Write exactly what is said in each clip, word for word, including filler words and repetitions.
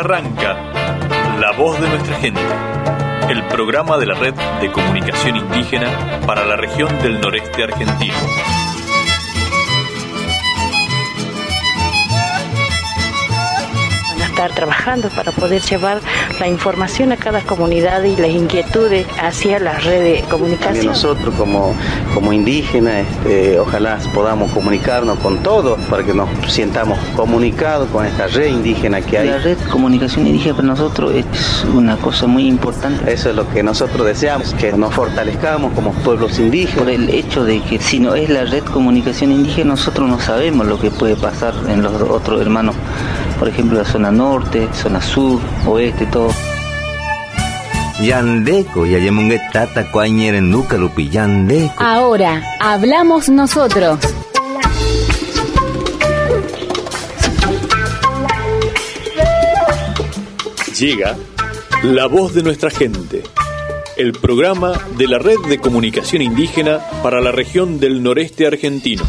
arranca La Voz de Nuestra Gente, el programa de la Red de Comunicación Indígena para la región del noreste argentino. Estar trabajando para poder llevar la información a cada comunidad y las inquietudes hacia la red de comunicación. También nosotros como, como indígenas, este, ojalá podamos comunicarnos con todos para que nos sientamos comunicados con esta red indígena que hay. La red de comunicación indígena para nosotros es una cosa muy importante. Eso es lo que nosotros deseamos, que nos fortalezcamos como pueblos indígenas. Por el hecho de que si no es la red de comunicación indígena, nosotros no sabemos lo que puede pasar en los otros hermanos. Por ejemplo, la zona norte, zona sur, oeste, todo. Yandeco, yayemungue tata cuañeren nuca lupi, yandeco. Ahora, hablamos nosotros. Llega La Voz de Nuestra Gente, el programa de la Red de Comunicación Indígena para la región del noreste argentino.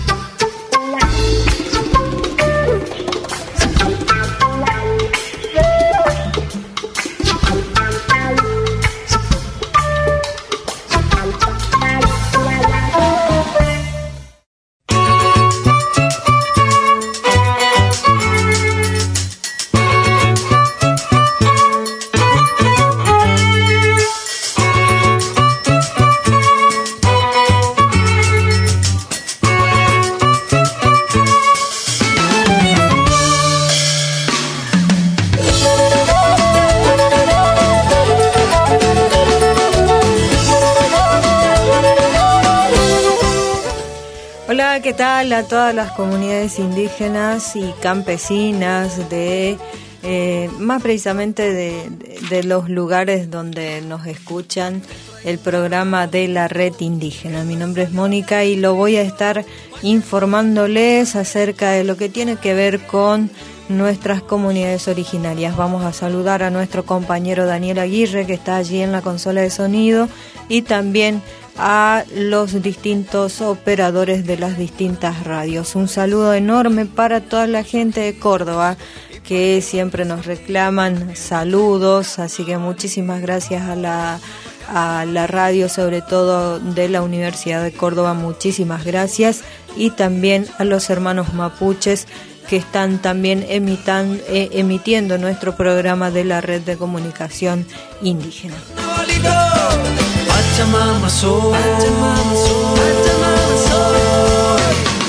¿Qué tal a todas las comunidades indígenas y campesinas de eh, más precisamente de, de, de los lugares donde nos escuchan el programa de la Red Indígena? Mi nombre es Mónica y lo voy a estar informándoles acerca de lo que tiene que ver con nuestras comunidades originarias. Vamos a saludar a nuestro compañero Daniel Aguirre, que está allí en la consola de sonido, y también a los distintos operadores de las distintas radios. Un saludo enorme para toda la gente de Córdoba que siempre nos reclaman saludos, así que muchísimas gracias a la a la radio, sobre todo de la Universidad de Córdoba, muchísimas gracias, y también a los hermanos mapuches que están también emitan, eh, emitiendo nuestro programa de la Red de Comunicación Indígena. Pachamama soy, Pachamama soy, Pachamama soy.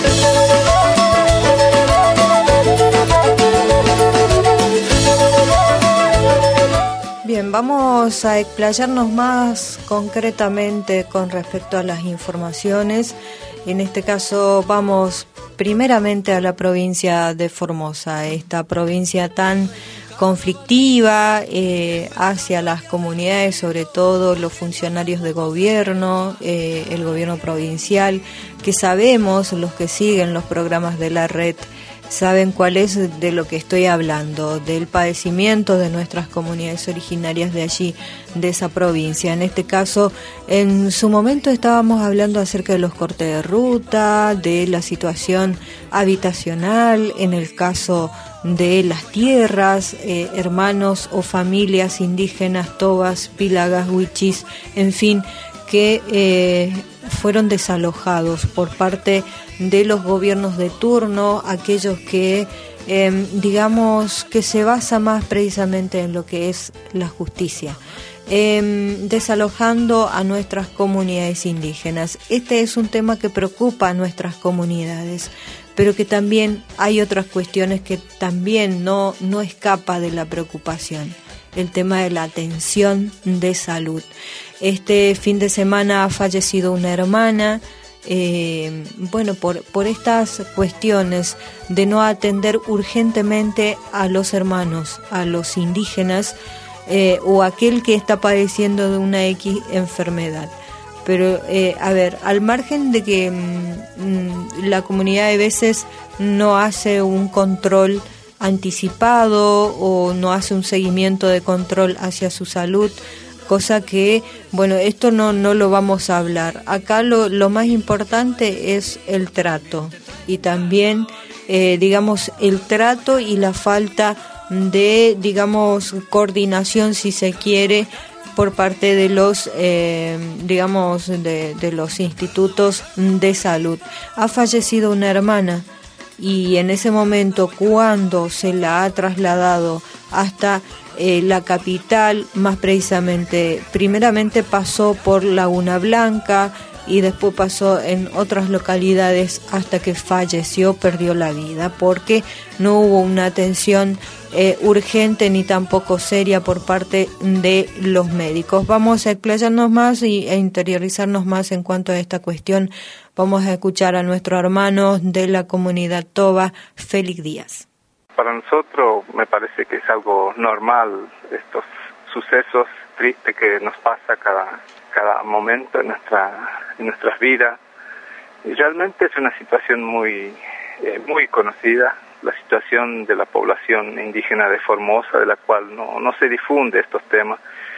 Bien, vamos a explayarnos más concretamente con respecto a las informaciones. En este caso vamos primeramente a la provincia de Formosa, esta provincia tan conflictiva eh, hacia las comunidades, sobre todo los funcionarios de gobierno, eh, el gobierno provincial, que sabemos, los que siguen los programas de la red, saben cuál es de lo que estoy hablando, del padecimiento de nuestras comunidades originarias de allí, de esa provincia. En este caso, en su momento estábamos hablando acerca de los cortes de ruta, de la situación habitacional, en el caso de las tierras, eh, hermanos o familias indígenas, tobas, pílagas, huichis, en fin, que eh, fueron desalojados por parte de los gobiernos de turno, aquellos que, eh, digamos, que se basa más precisamente en lo que es la justicia, eh, desalojando a nuestras comunidades indígenas. Este es un tema que preocupa a nuestras comunidades, pero que también hay otras cuestiones que también no, no escapa de la preocupación. El tema de la atención de salud. Este fin de semana ha fallecido una hermana, eh, bueno, por, por estas cuestiones de no atender urgentemente a los hermanos, a los indígenas, eh, o aquel que está padeciendo de una X enfermedad. Pero, eh, a ver, al margen de que mmm, la comunidad de veces no hace un control anticipado o no hace un seguimiento de control hacia su salud, cosa que, bueno, esto no, no lo vamos a hablar. Acá lo, lo más importante es el trato y también, eh, digamos, el trato y la falta de, digamos, coordinación, si se quiere, por parte de los, eh, digamos, de, de los institutos de salud. Ha fallecido una hermana y en ese momento, cuando se la ha trasladado hasta eh, la capital, más precisamente, primeramente pasó por Laguna Blanca y después pasó en otras localidades hasta que falleció, perdió la vida, porque no hubo una atención eh, urgente ni tampoco seria por parte de los médicos. Vamos a explayarnos más y, e interiorizarnos más en cuanto a esta cuestión. Vamos a escuchar a nuestro hermano de la comunidad Toba, Félix Díaz. Para nosotros me parece que es algo normal estos sucesos tristes que nos pasa cada cada momento en nuestra en nuestras vidas, y realmente es una situación muy eh, muy conocida, la situación de la población indígena de Formosa, de la cual no no se difunde estos temas,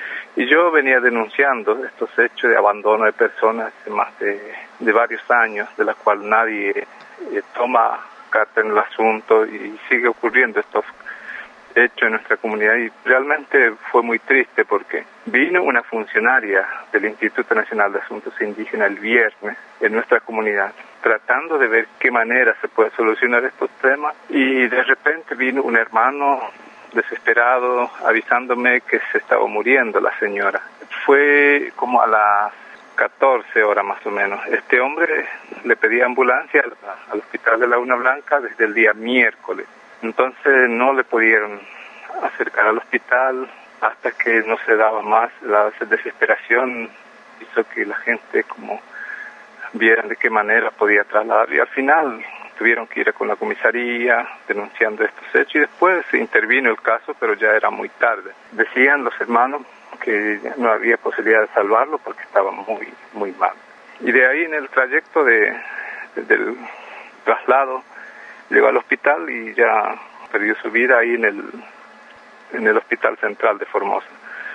y yo venía denunciando estos hechos de abandono de personas hace más de, de varios años, de la cual nadie eh, toma carta en el asunto, y sigue ocurriendo estos hecho en nuestra comunidad, y realmente fue muy triste porque vino una funcionaria del Instituto Nacional de Asuntos Indígenas el viernes en nuestra comunidad tratando de ver qué manera se puede solucionar estos temas, y de repente vino un hermano desesperado avisándome que se estaba muriendo la señora. Fue como a las catorce horas más o menos. Este hombre le pedía ambulancia al, al hospital de Laguna Blanca desde el día miércoles. Entonces no le pudieron acercar al hospital hasta que no se daba más. La desesperación hizo que la gente como vieran de qué manera podía trasladar, y al final tuvieron que ir con la comisaría denunciando estos hechos, y después se intervino el caso, pero ya era muy tarde. Decían los hermanos que no había posibilidad de salvarlo porque estaba muy muy mal. Y de ahí, en el trayecto de, de del traslado, llegó al hospital y ya perdió su vida ahí en el en el Hospital Central de Formosa.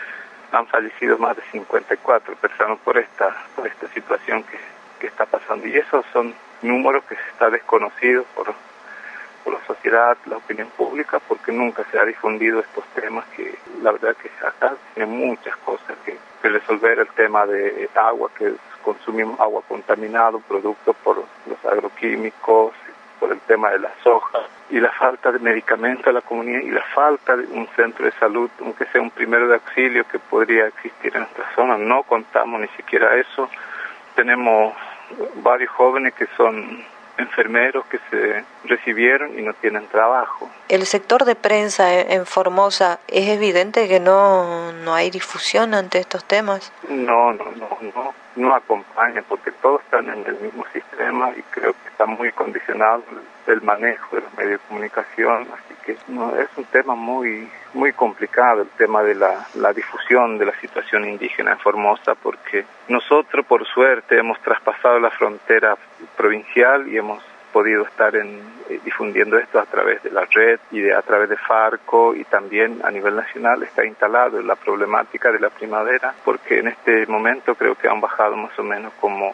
Han fallecido más de cincuenta y cuatro personas por esta por esta situación que, que está pasando, y esos son números que se está desconocido por, por la sociedad, la opinión pública, porque nunca se ha difundido estos temas, que la verdad que acá tiene muchas cosas que, que resolver. El tema de agua, que consumimos agua contaminada, producto por los agroquímicos, por el tema de la soja, y la falta de medicamentos a la comunidad, y la falta de un centro de salud, aunque sea un primero de auxilio que podría existir en nuestra zona. No contamos ni siquiera eso. Tenemos varios jóvenes que son enfermeros que se recibieron y no tienen trabajo. El sector de prensa en Formosa, ¿es evidente que no, no hay difusión ante estos temas? No, no, no, no, no acompaña, porque todos están en el mismo sistema, y creo que está muy condicionado el manejo de los medios de comunicación, así que no, es un tema muy muy complicado el tema de la, la difusión de la situación indígena en Formosa, porque nosotros, por suerte, hemos traspasado la frontera provincial y hemos podido estar en, eh, difundiendo esto a través de la red y de, a través de Farco, y también a nivel nacional está instalado la problemática de la primavera, porque en este momento creo que han bajado más o menos como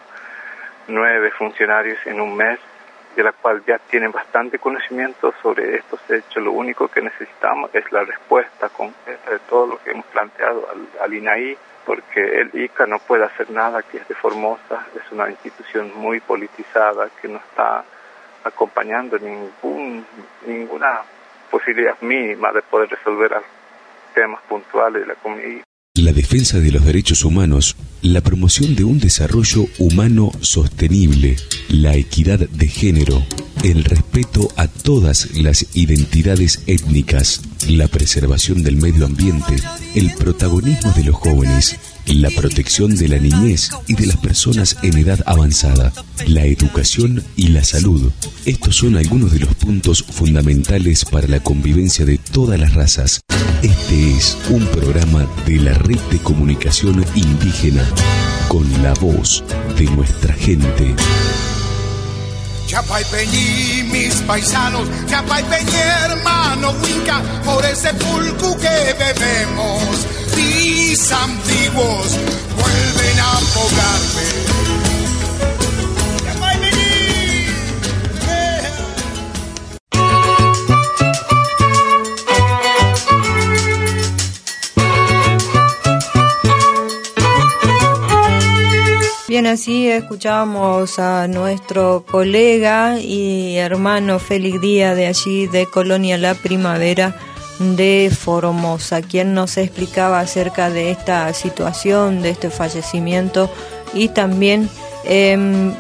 nueve funcionarios en un mes, de la cual ya tienen bastante conocimiento sobre estos hechos. Lo único que necesitamos es la respuesta concreta de todo lo que hemos planteado al, al I N A I, porque el I C A no puede hacer nada, que es de Formosa, es una institución muy politizada que no está acompañando ningún ninguna posibilidad mínima de poder resolver temas puntuales de la comunidad. La defensa de los derechos humanos, la promoción de un desarrollo humano sostenible, la equidad de género, el respeto a todas las identidades étnicas, la preservación del medio ambiente, el protagonismo de los jóvenes, la protección de la niñez y de las personas en edad avanzada, la educación y la salud. Estos son algunos de los puntos fundamentales para la convivencia de todas las razas. Este es un programa de la Red de Comunicación Indígena, con la voz de nuestra gente. Chapaypeñí, mis paisanos, Chapaypeñí, hermano Huinca, por ese pulcu que bebemos, mis antiguos vuelven a apogarme. Bien, así escuchábamos a nuestro colega y hermano Félix Díaz de allí de Colonia La Primavera de Formosa, quien nos explicaba acerca de esta situación, de este fallecimiento y también eh,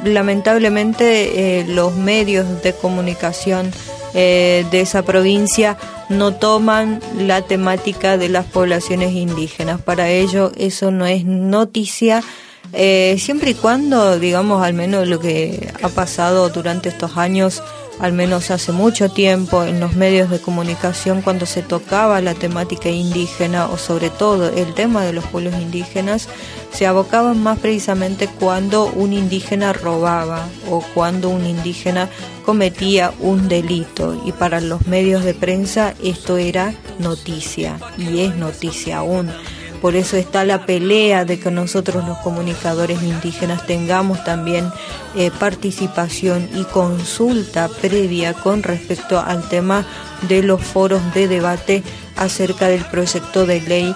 lamentablemente eh, los medios de comunicación eh, de esa provincia no toman la temática de las poblaciones indígenas. Para ello eso no es noticia. Eh, siempre y cuando, digamos, al menos lo que ha pasado durante estos años, al menos hace mucho tiempo, en los medios de comunicación, cuando se tocaba la temática indígena o sobre todo el tema de los pueblos indígenas, se abocaban más precisamente cuando un indígena robaba o cuando un indígena cometía un delito, y para los medios de prensa esto era noticia y es noticia aún. Por eso está la pelea de que nosotros los comunicadores indígenas tengamos también eh, participación y consulta previa con respecto al tema de los foros de debate acerca del proyecto de ley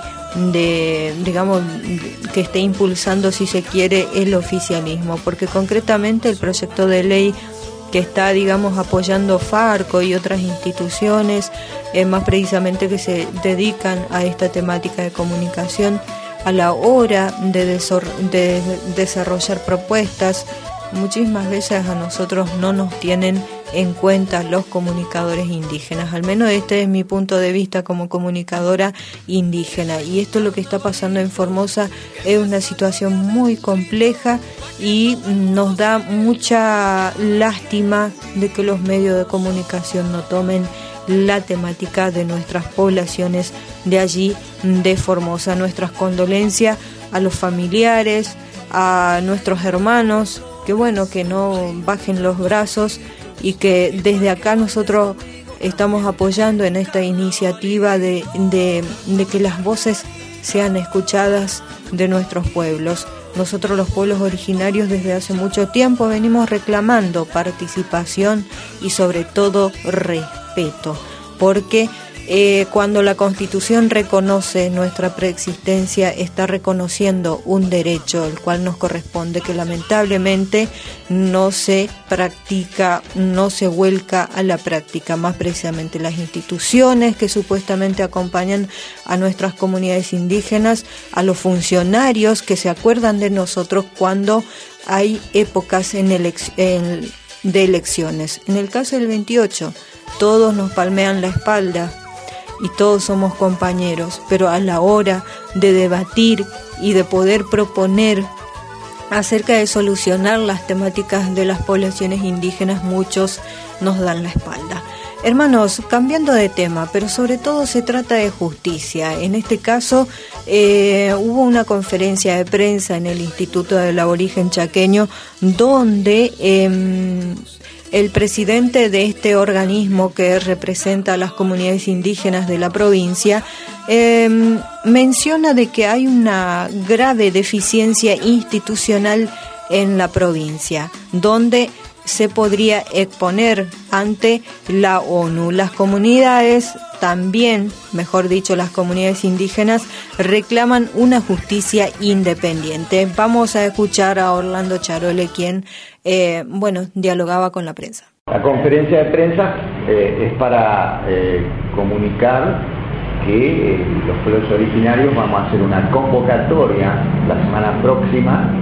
de, digamos, que esté impulsando, si se quiere, el oficialismo, porque concretamente el proyecto de ley que está, digamos, apoyando Farco y otras instituciones, eh, más precisamente que se dedican a esta temática de comunicación, a la hora de, desor- de desarrollar propuestas, muchísimas veces a nosotros no nos tienen en cuenta los comunicadores indígenas. Al menos este es mi punto de vista como comunicadora indígena, y esto lo que está pasando en Formosa es una situación muy compleja y nos da mucha lástima de que los medios de comunicación no tomen la temática de nuestras poblaciones de allí de Formosa. Nuestras condolencias a los familiares, a nuestros hermanos, que bueno, que no bajen los brazos y que desde acá nosotros estamos apoyando en esta iniciativa de, de, de que las voces sean escuchadas de nuestros pueblos. Nosotros los pueblos originarios desde hace mucho tiempo venimos reclamando participación y sobre todo respeto, porque eh, cuando la Constitución reconoce nuestra preexistencia, está reconociendo un derecho el cual nos corresponde, que lamentablemente no se practica, no se vuelca a la práctica. Más precisamente las instituciones que supuestamente acompañan a nuestras comunidades indígenas, a los funcionarios que se acuerdan de nosotros cuando hay épocas en elec- en, de elecciones. En el caso del veintiocho, todos nos palmean la espalda y todos somos compañeros, pero a la hora de debatir y de poder proponer acerca de solucionar las temáticas de las poblaciones indígenas, muchos nos dan la espalda. Hermanos, cambiando de tema, pero sobre todo se trata de justicia. En este caso eh, hubo una conferencia de prensa en el Instituto del Aborigen Chaqueño donde eh, el presidente de este organismo que representa a las comunidades indígenas de la provincia eh, menciona de que hay una grave deficiencia institucional en la provincia, donde se podría exponer ante la ONU. Las comunidades también, mejor dicho, las comunidades indígenas reclaman una justicia independiente. Vamos a escuchar a Orlando Charole, quien, eh, bueno, dialogaba con la prensa. La conferencia de prensa eh, es para eh, comunicar que eh, los pueblos originarios vamos a hacer una convocatoria la semana próxima,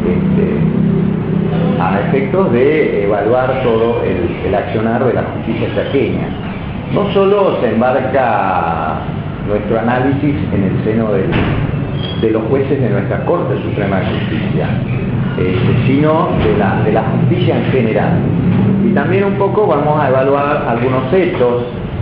este, a efectos de evaluar todo el, el accionar de la justicia chaqueña. No solo se embarca nuestro análisis en el seno del, de los jueces de nuestra Corte Suprema de Justicia, eh, sino de la, de la justicia en general. Y también un poco vamos a evaluar algunos hechos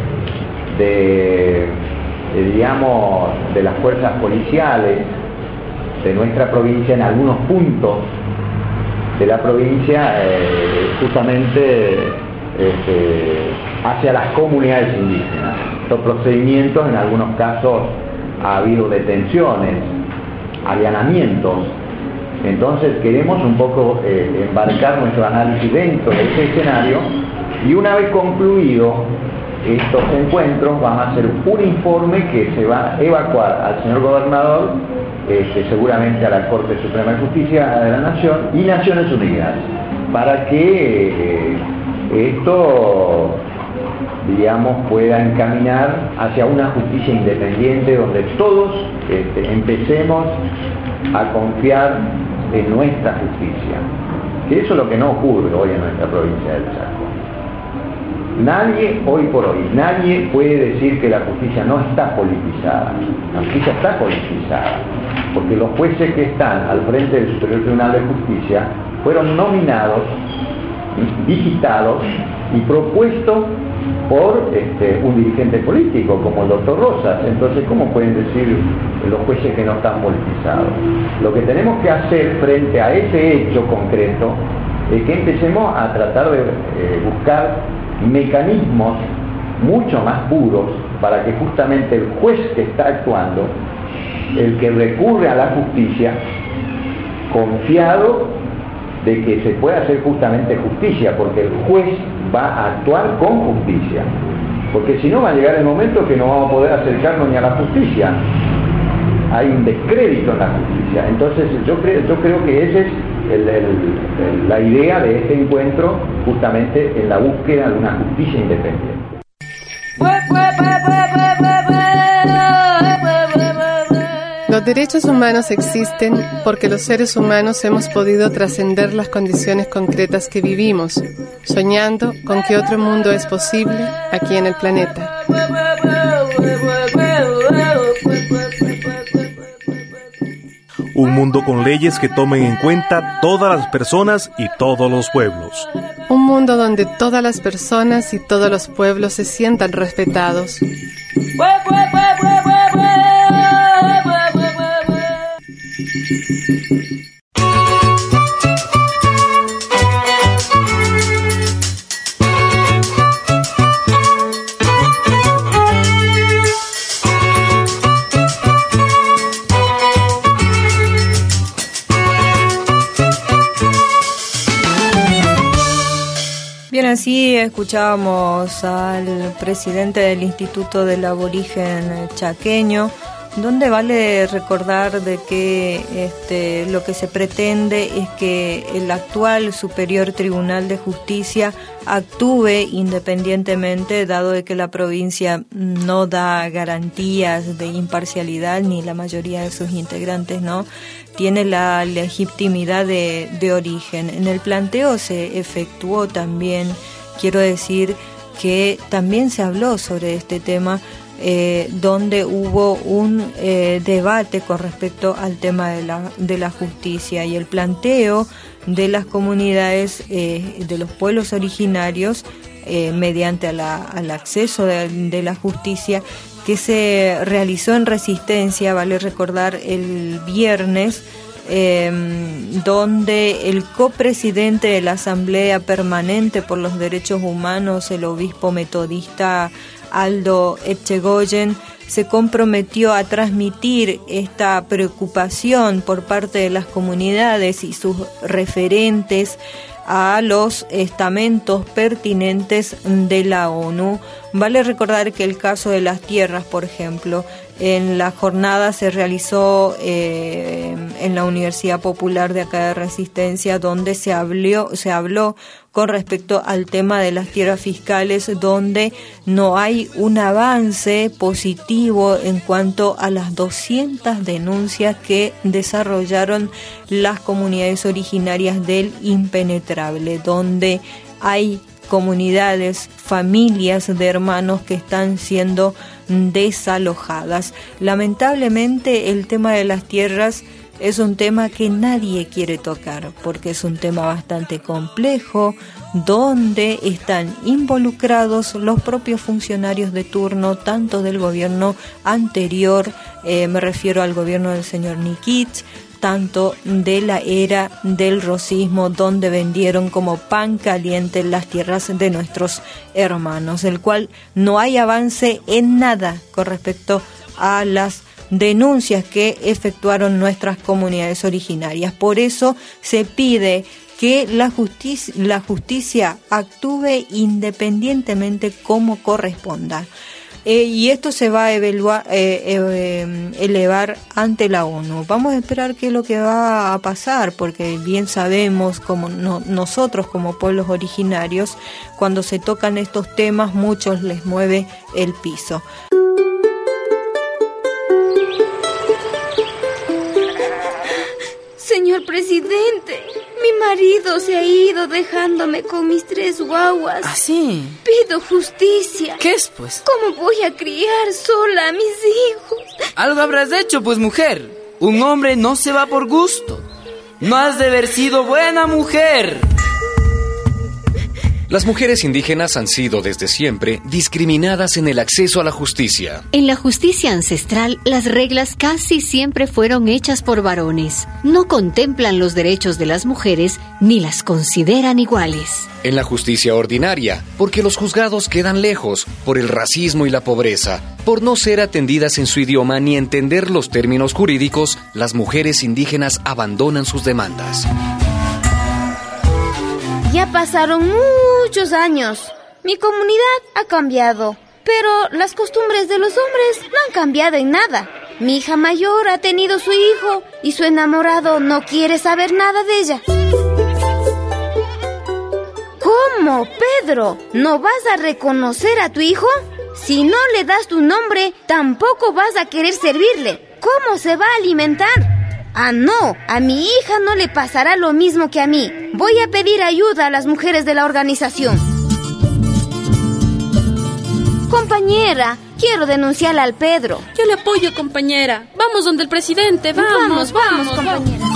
de, de digamos, de las fuerzas policiales de nuestra provincia en algunos puntos de la provincia, eh, justamente este, hacia las comunidades indígenas. Estos procedimientos, en algunos casos ha habido detenciones, allanamientos. Entonces queremos un poco eh, embarcar nuestro análisis dentro de ese escenario, y una vez concluido estos encuentros vamos a hacer un informe que se va a evacuar al señor gobernador este, seguramente a la Corte Suprema de Justicia de la Nación y Naciones Unidas, para que eh, esto, digamos, pueda encaminar hacia una justicia independiente donde todos este, empecemos a confiar en nuestra justicia, que eso es lo que no ocurre hoy en nuestra provincia del Chaco. Nadie, hoy por hoy, nadie puede decir que la justicia no está politizada. La justicia está politizada, porque los jueces que están al frente del Superior Tribunal de Justicia fueron nominados, visitados y propuestos por este, un dirigente político como el doctor Rosas. Entonces, ¿cómo pueden decir los jueces que no están politizados? Lo que tenemos que hacer frente a ese hecho concreto es que empecemos a tratar de eh, buscar mecanismos mucho más puros para que justamente el juez que está actuando, el que recurre a la justicia, confiado de que se pueda hacer justamente justicia, porque el juez va a actuar con justicia, porque si no va a llegar el momento que no vamos a poder acercarnos ni a la justicia, hay un descrédito en la justicia. Entonces yo creo, yo creo que esa es el, el, el, la idea de este encuentro, justamente en la búsqueda de una justicia independiente. Los derechos humanos existen porque los seres humanos hemos podido trascender las condiciones concretas que vivimos, soñando con que otro mundo es posible aquí en el planeta. Un mundo con leyes que tomen en cuenta todas las personas y todos los pueblos. Un mundo donde todas las personas y todos los pueblos se sientan respetados. Bien, así escuchábamos al presidente del Instituto del Aborigen Chaqueño, donde vale recordar de que este, lo que se pretende es que el actual Superior Tribunal de Justicia actúe independientemente, dado de que la provincia no da garantías de imparcialidad, ni la mayoría de sus integrantes no tiene la legitimidad de, de origen. En el planteo se efectuó también, quiero decir que también se habló sobre este tema, Eh, donde hubo un eh, debate con respecto al tema de la, de la justicia y el planteo de las comunidades eh, de los pueblos originarios eh, mediante a la, al acceso de, de la justicia que se realizó en Resistencia, vale recordar, el viernes, eh, donde el copresidente de la Asamblea Permanente por los Derechos Humanos, el obispo metodista Aldo Epchegoyen, se comprometió a transmitir esta preocupación por parte de las comunidades y sus referentes a los estamentos pertinentes de la ONU. Vale recordar que el caso de las tierras, por ejemplo, en la jornada se realizó eh, en la Universidad Popular de acá de Resistencia, donde se habló, se habló con respecto al tema de las tierras fiscales, donde no hay un avance positivo en cuanto a las doscientas denuncias que desarrollaron las comunidades originarias del Impenetrable, donde hay comunidades, familias de hermanos que están siendo desalojadas. Lamentablemente el tema de las tierras es un tema que nadie quiere tocar, porque es un tema bastante complejo, donde están involucrados los propios funcionarios de turno, tanto del gobierno anterior, eh, me refiero al gobierno del señor Nikich, tanto de la era del rosismo, donde vendieron como pan caliente las tierras de nuestros hermanos, el cual no hay avance en nada con respecto a las denuncias que efectuaron nuestras comunidades originarias. Por eso se pide que la justicia, la justicia actúe independientemente como corresponda. eh, y esto se va a evaluar, eh, eh, elevar ante la ONU. Vamos a esperar qué es lo que va a pasar, porque bien sabemos, como no, nosotros como pueblos originarios, cuando se tocan estos temas, muchos les mueve el piso. Señor presidente, mi marido se ha ido dejándome con mis tres guaguas. ¿Ah, sí? Pido justicia. ¿Qué es, pues? ¿Cómo voy a criar sola a mis hijos? Algo habrás hecho, pues, mujer. Un hombre no se va por gusto. No has de haber sido buena mujer. Las mujeres indígenas han sido desde siempre discriminadas en el acceso a la justicia. En la justicia ancestral, las reglas casi siempre fueron hechas por varones. No contemplan los derechos de las mujeres ni las consideran iguales. En la justicia ordinaria, porque los juzgados quedan lejos, por el racismo y la pobreza, por no ser atendidas en su idioma ni entender los términos jurídicos, las mujeres indígenas abandonan sus demandas. Ya pasaron muchos años. Mi comunidad ha cambiado, pero las costumbres de los hombres no han cambiado en nada. Mi hija mayor ha tenido su hijo y su enamorado no quiere saber nada de ella. ¿Cómo, Pedro? ¿No vas a reconocer a tu hijo? Si no le das tu nombre, tampoco vas a querer servirle. ¿Cómo se va a alimentar? Ah, no, a mi hija no le pasará lo mismo que a mí. Voy a pedir ayuda a las mujeres de la organización. Compañera, quiero denunciarla al Pedro. Yo le apoyo, compañera. Vamos donde el presidente, vamos, vamos, vamos, vamos compañera.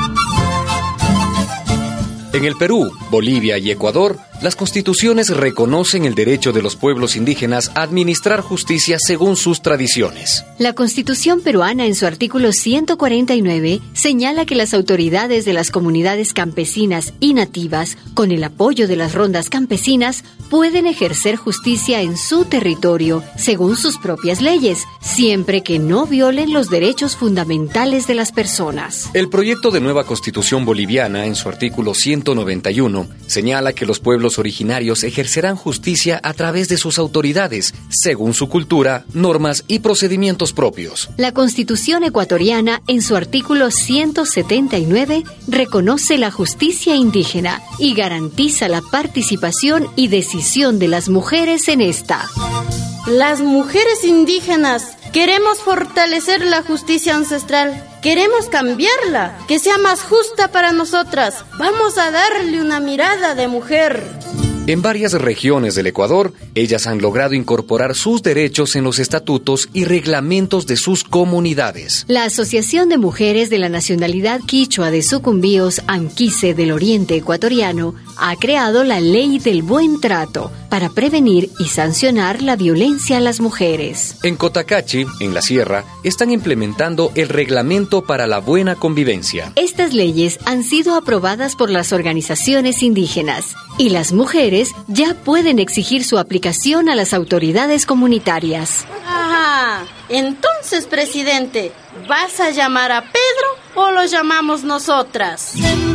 En el Perú, Bolivia y Ecuador, las constituciones reconocen el derecho de los pueblos indígenas a administrar justicia según sus tradiciones. La Constitución peruana, en su artículo ciento cuarenta y nueve, señala que las autoridades de las comunidades campesinas y nativas, con el apoyo de las rondas campesinas, pueden ejercer justicia en su territorio según sus propias leyes, siempre que no violen los derechos fundamentales de las personas. El proyecto de nueva Constitución boliviana, en su artículo ciento noventa y uno, señala que los pueblos originarios ejercerán justicia a través de sus autoridades, según su cultura, normas y procedimientos propios. La Constitución ecuatoriana, en su artículo ciento setenta y nueve, reconoce la justicia indígena y garantiza la participación y decisión de las mujeres en esta. Las mujeres indígenas queremos fortalecer la justicia ancestral. Queremos cambiarla, que sea más justa para nosotras. Vamos a darle una mirada de mujer. En varias regiones del Ecuador, ellas han logrado incorporar sus derechos en los estatutos y reglamentos de sus comunidades. La Asociación de Mujeres de la Nacionalidad Quichua de Sucumbíos, Anquise del Oriente Ecuatoriano, ha creado la Ley del Buen Trato para prevenir y sancionar la violencia a las mujeres. En Cotacachi, en la Sierra, están implementando el Reglamento para la Buena Convivencia. Estas leyes han sido aprobadas por las organizaciones indígenas y las mujeres ya pueden exigir su aplicación a las autoridades comunitarias. Ajá. Entonces, presidente, ¿vas a llamar a Pedro o lo llamamos nosotras?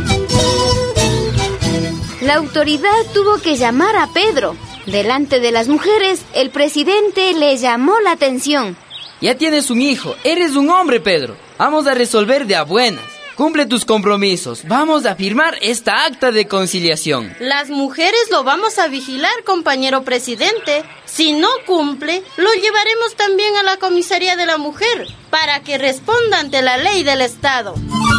La autoridad tuvo que llamar a Pedro. Delante de las mujeres, el presidente le llamó la atención. Ya tienes un hijo, eres un hombre, Pedro. Vamos a resolver de a buenas. Cumple tus compromisos. Vamos a firmar esta acta de conciliación. Las mujeres lo vamos a vigilar, compañero presidente. Si no cumple, lo llevaremos también a la comisaría de la mujer para que responda ante la ley del Estado.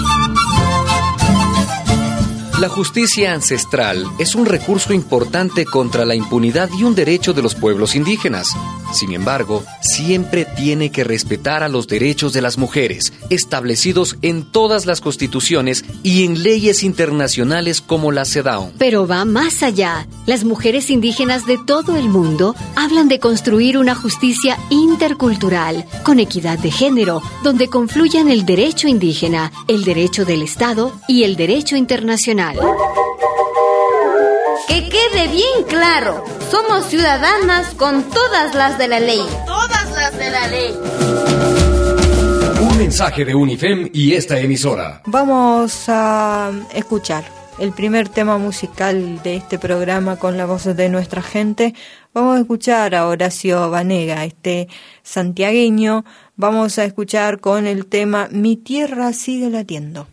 La justicia ancestral es un recurso importante contra la impunidad y un derecho de los pueblos indígenas. Sin embargo, siempre tiene que respetar a los derechos de las mujeres, establecidos en todas las constituciones y en leyes internacionales como la CEDAW. Pero va más allá. Las mujeres indígenas de todo el mundo hablan de construir una justicia intercultural, con equidad de género, donde confluyan el derecho indígena, el derecho del Estado y el derecho internacional. Que quede bien claro, somos ciudadanas con todas las de la ley. Todas las de la ley. Un mensaje de UNIFEM y esta emisora. Vamos a escuchar el primer tema musical de este programa con la voz de nuestra gente. Vamos a escuchar a Horacio Banega, este santiagueño. Vamos a escuchar con el tema Mi tierra sigue latiendo.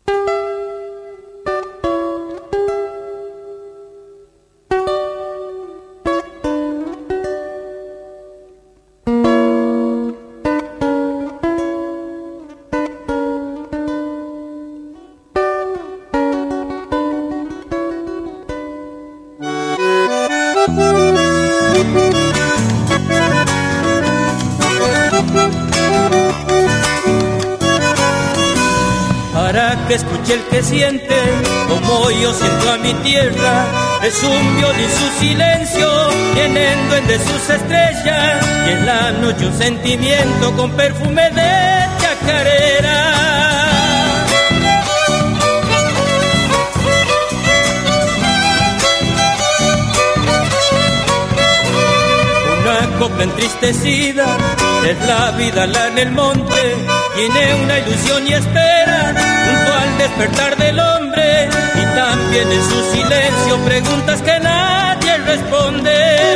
Escuche el que siente como yo siento a mi tierra. Es un violín su silencio, llenando de sus estrellas, y en la noche un sentimiento con perfume de chacarera. Una copla entristecida es la vida la en el monte, tiene una ilusión y espera junto al despertar del hombre, y también en su silencio preguntas que nadie responde.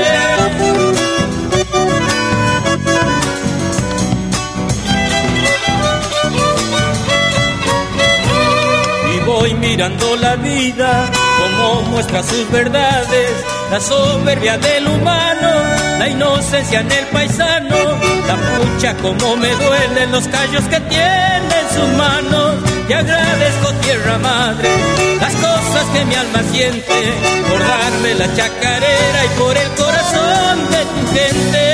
Y voy mirando la vida como muestra sus verdades, la soberbia del humano, la inocencia en el paisano, la pucha como me duelen los callos que tiene en sus manos. Te agradezco, tierra madre, las cosas que mi alma siente, por darme la chacarera y por el corazón de tu gente.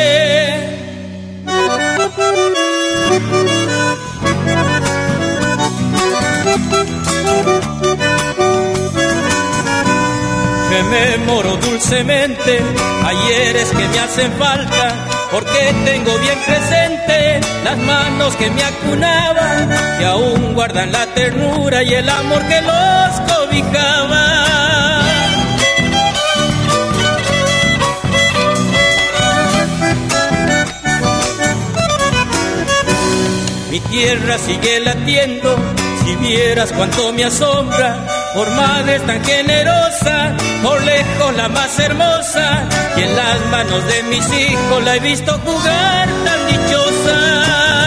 Rememoro dulcemente ayeres que me hacen falta, porque tengo bien presente las manos que me acunaban, que aún guardan la ternura y el amor que los cobijaba. Mi tierra sigue latiendo, si vieras cuánto me asombra, por madre tan generosa, por lejos la más hermosa, y en las manos de mis hijos la he visto jugar tan dichosa.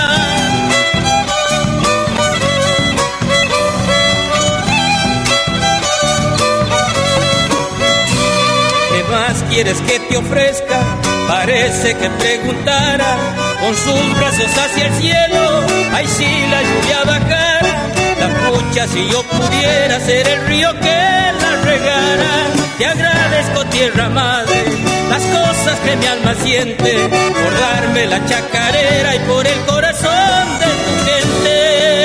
¿Qué más quieres que te ofrezca? Parece que preguntara, con sus brazos hacia el cielo, ay si la lluvia bajara, la pucha si yo pudiera ser el río que la regara. Te agradezco, tierra madre, las cosas que mi alma siente, por darme la chacarera y por el corazón de tu gente.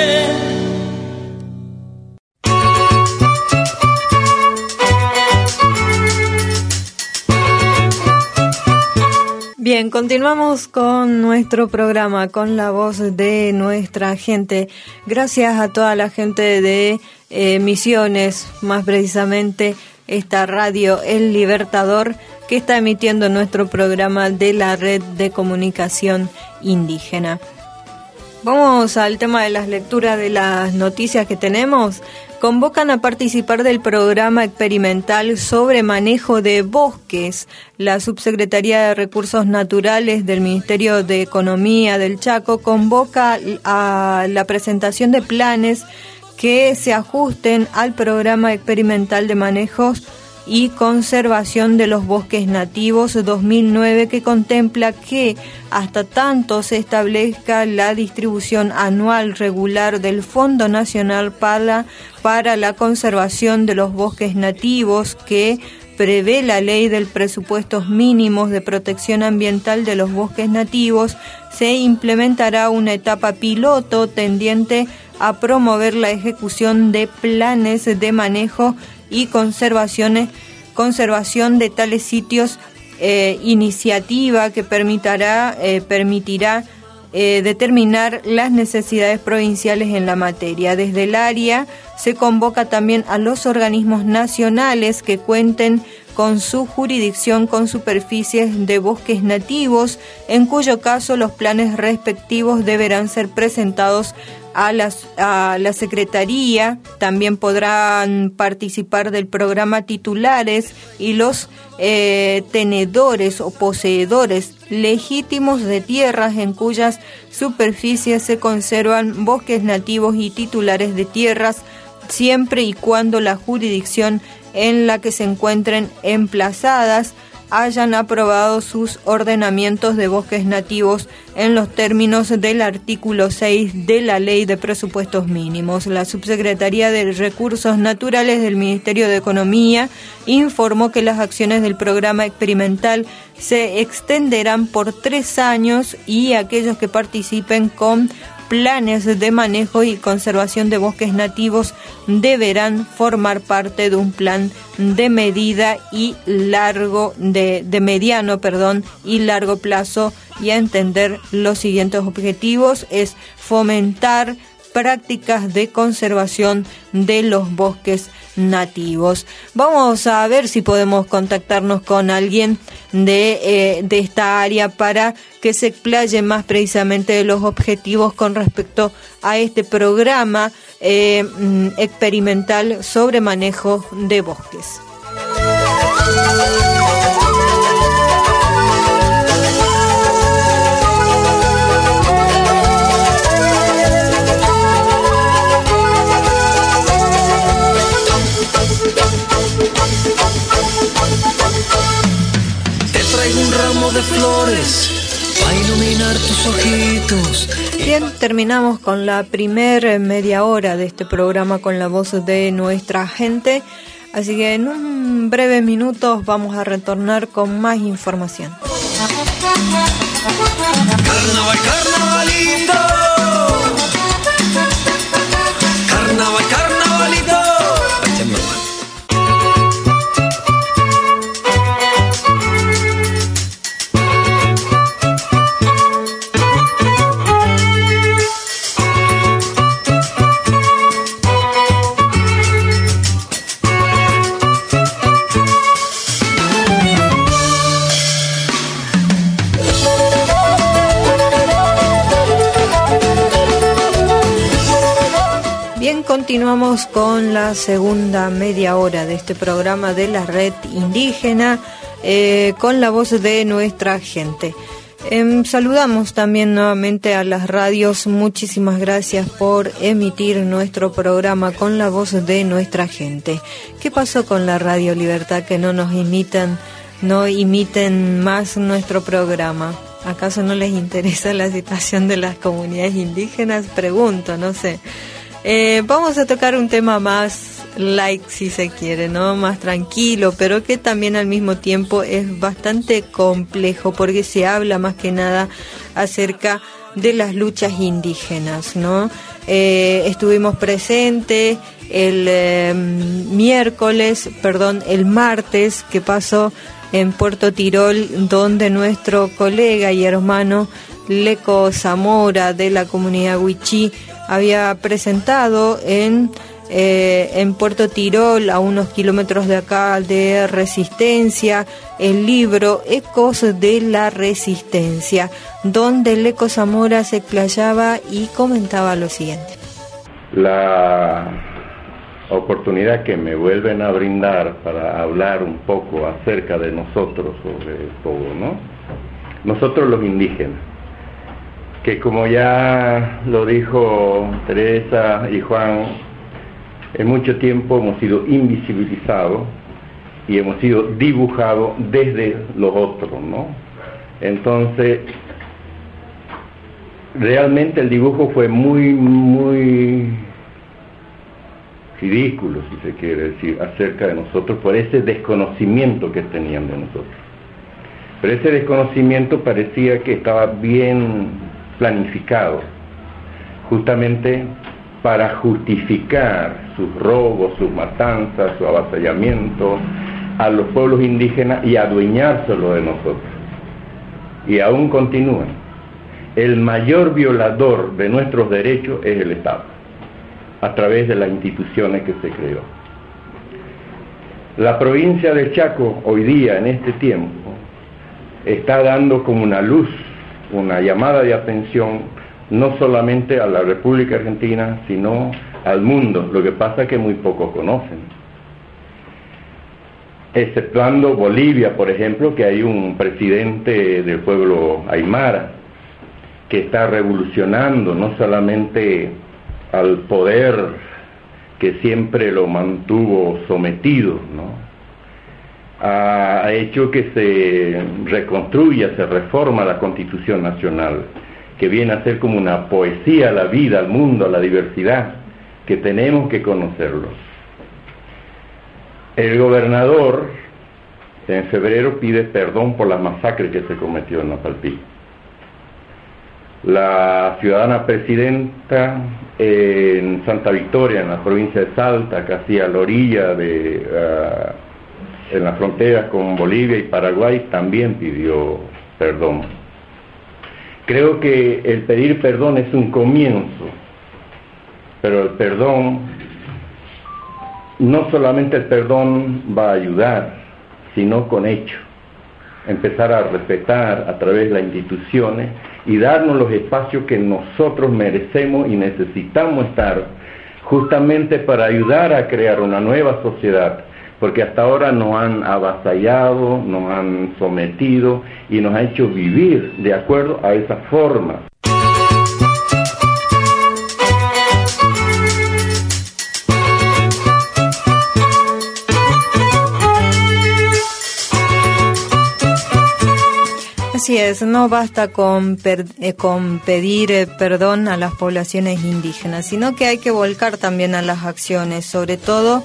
Bien, continuamos con nuestro programa, con la voz de nuestra gente. Gracias a toda la gente de eh, Misiones, más precisamente esta radio El Libertador, que está emitiendo nuestro programa de la Red de Comunicación Indígena. Vamos al tema de las lecturas de las noticias que tenemos. Convocan a participar del programa experimental sobre manejo de bosques. La Subsecretaría de Recursos Naturales del Ministerio de Economía del Chaco convoca a la presentación de planes que se ajusten al programa experimental de manejos y conservación de los bosques nativos dos mil nueve, que contempla que hasta tanto se establezca la distribución anual regular del Fondo Nacional para, para la Conservación de los Bosques Nativos, que prevé la Ley del Presupuestos Mínimos de Protección Ambiental de los Bosques Nativos, se implementará una etapa piloto tendiente a promover la ejecución de planes de manejo y conservaciones, conservación de tales sitios, eh, iniciativa que permitirá, eh, permitirá eh, determinar las necesidades provinciales en la materia. Desde el área se convoca también a los organismos nacionales que cuenten con su jurisdicción con superficies de bosques nativos, en cuyo caso los planes respectivos deberán ser presentados a la, a la Secretaría. También podrán participar del programa titulares y los eh, tenedores o poseedores legítimos de tierras en cuyas superficies se conservan bosques nativos y titulares de tierras, siempre y cuando la jurisdicción en la que se encuentren emplazadas hayan aprobado sus ordenamientos de bosques nativos en los términos del artículo seis de la Ley de Presupuestos Mínimos. La Subsecretaría de Recursos Naturales del Ministerio de Economía informó que las acciones del programa experimental se extenderán por tres años y aquellos que participen con planes de manejo y conservación de bosques nativos deberán formar parte de un plan de medida y largo de, de mediano, perdón, y largo plazo, y a entender los siguientes objetivos: es fomentar prácticas de conservación de los bosques nativos. Vamos a ver si podemos contactarnos con alguien de, eh, de esta área para que se explaye más precisamente de los objetivos con respecto a este programa eh, experimental sobre manejo de bosques. Un ramo de flores para iluminar tus ojitos. Bien, terminamos con la primer media hora de este programa con la voz de nuestra gente, así que en un breve minuto vamos a retornar con más información. Carnaval, carnavalito. Carnaval, carnavalito. Continuamos con la segunda media hora de este programa de la Red Indígena eh, con la voz de nuestra gente. Eh, saludamos también nuevamente a las radios. Muchísimas gracias por emitir nuestro programa con la voz de nuestra gente. ¿Qué pasó con la Radio Libertad que no nos imitan, no imiten más nuestro programa? ¿Acaso no les interesa la situación de las comunidades indígenas? Pregunto, no sé. Eh, vamos a tocar un tema más light, si se quiere, ¿no? Más tranquilo, pero que también al mismo tiempo es bastante complejo porque se habla más que nada acerca de las luchas indígenas, ¿no? Eh, estuvimos presentes el eh, miércoles, perdón, el martes que pasó en Puerto Tirol, donde nuestro colega y hermano Leco Zamora de la comunidad Wichí había presentado en, eh, en Puerto Tirol, a unos kilómetros de acá, de Resistencia, el libro Ecos de la Resistencia, donde Leco Zamora se explayaba y comentaba lo siguiente. La oportunidad que me vuelven a brindar para hablar un poco acerca de nosotros, sobre todo, ¿no? Nosotros los indígenas, que como ya lo dijo Teresa y Juan, en mucho tiempo hemos sido invisibilizados y hemos sido dibujados desde los otros, ¿no? Entonces, realmente el dibujo fue muy, muy ridículo, si se quiere decir, acerca de nosotros, por ese desconocimiento que tenían de nosotros. Pero ese desconocimiento parecía que estaba bien planificado, justamente para justificar sus robos, sus matanzas, su avasallamiento a los pueblos indígenas y adueñárselo de nosotros. Y aún continúan. El mayor violador de nuestros derechos es el Estado, a través de las instituciones que se creó. La provincia de Chaco, hoy día, en este tiempo, está dando como una luz, una llamada de atención no solamente a la República Argentina, sino al mundo. Lo que pasa es que muy pocos conocen. Exceptuando Bolivia, por ejemplo, que hay un presidente del pueblo aymara que está revolucionando no solamente al poder que siempre lo mantuvo sometido, ¿no? Ha hecho que se reconstruya, se reforma la Constitución Nacional, que viene a ser como una poesía a la vida, al mundo, a la diversidad, que tenemos que conocerlos. El gobernador en febrero pide perdón por la masacre que se cometió en Napalpí. La ciudadana presidenta en Santa Victoria, en la provincia de Salta, casi a la orilla de, uh, en la frontera con Bolivia y Paraguay, también pidió perdón. Creo que el pedir perdón es un comienzo, pero el perdón, no solamente el perdón va a ayudar, sino con hecho. Empezar a respetar a través de las instituciones y darnos los espacios que nosotros merecemos y necesitamos estar, justamente para ayudar a crear una nueva sociedad, porque hasta ahora nos han avasallado, nos han sometido y nos han hecho vivir de acuerdo a esa forma. Así es, no basta con, per, eh, con pedir eh, perdón a las poblaciones indígenas, sino que hay que volcar también a las acciones, sobre todo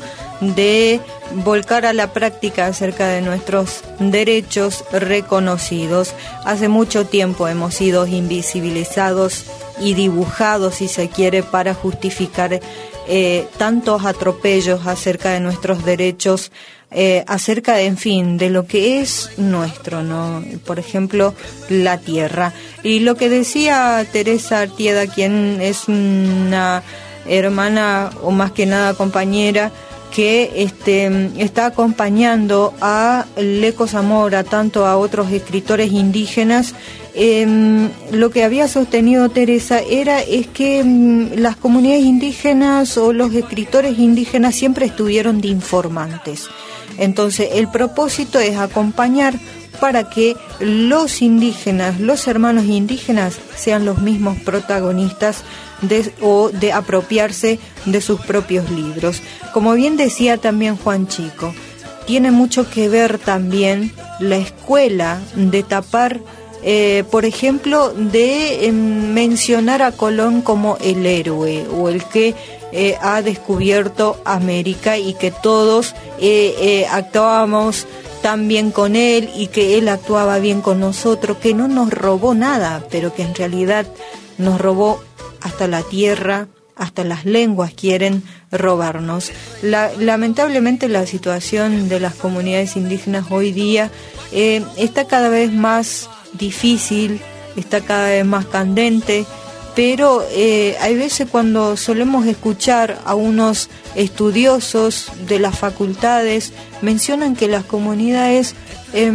de volcar a la práctica acerca de nuestros derechos reconocidos. Hace mucho tiempo hemos sido invisibilizados y dibujados, si se quiere, para justificar eh, tantos atropellos acerca de nuestros derechos, Eh, acerca de, en fin, de lo que es nuestro, ¿no? Por ejemplo, la tierra. Y lo que decía Teresa Artieda, quien es una hermana o más que nada compañera, que este, está acompañando a Leco Zamora, tanto a otros escritores indígenas. Eh, lo que había sostenido Teresa era es que mm, las comunidades indígenas o los escritores indígenas siempre estuvieron de informantes. Entonces el propósito es acompañar para que los indígenas, los hermanos indígenas, sean los mismos protagonistas de, o de apropiarse de sus propios libros. Como bien decía también Juan Chico, tiene mucho que ver también la escuela de tapar, eh, por ejemplo, de eh, mencionar a Colón como el héroe o el que Eh, ha descubierto América y que todos eh, eh, actuábamos tan bien con él y que él actuaba bien con nosotros, que no nos robó nada, pero que en realidad nos robó hasta la tierra, hasta las lenguas quieren robarnos. La, lamentablemente la situación de las comunidades indígenas hoy día eh, está cada vez más difícil, está cada vez más candente, pero eh, hay veces cuando solemos escuchar a unos estudiosos de las facultades, mencionan que las comunidades eh,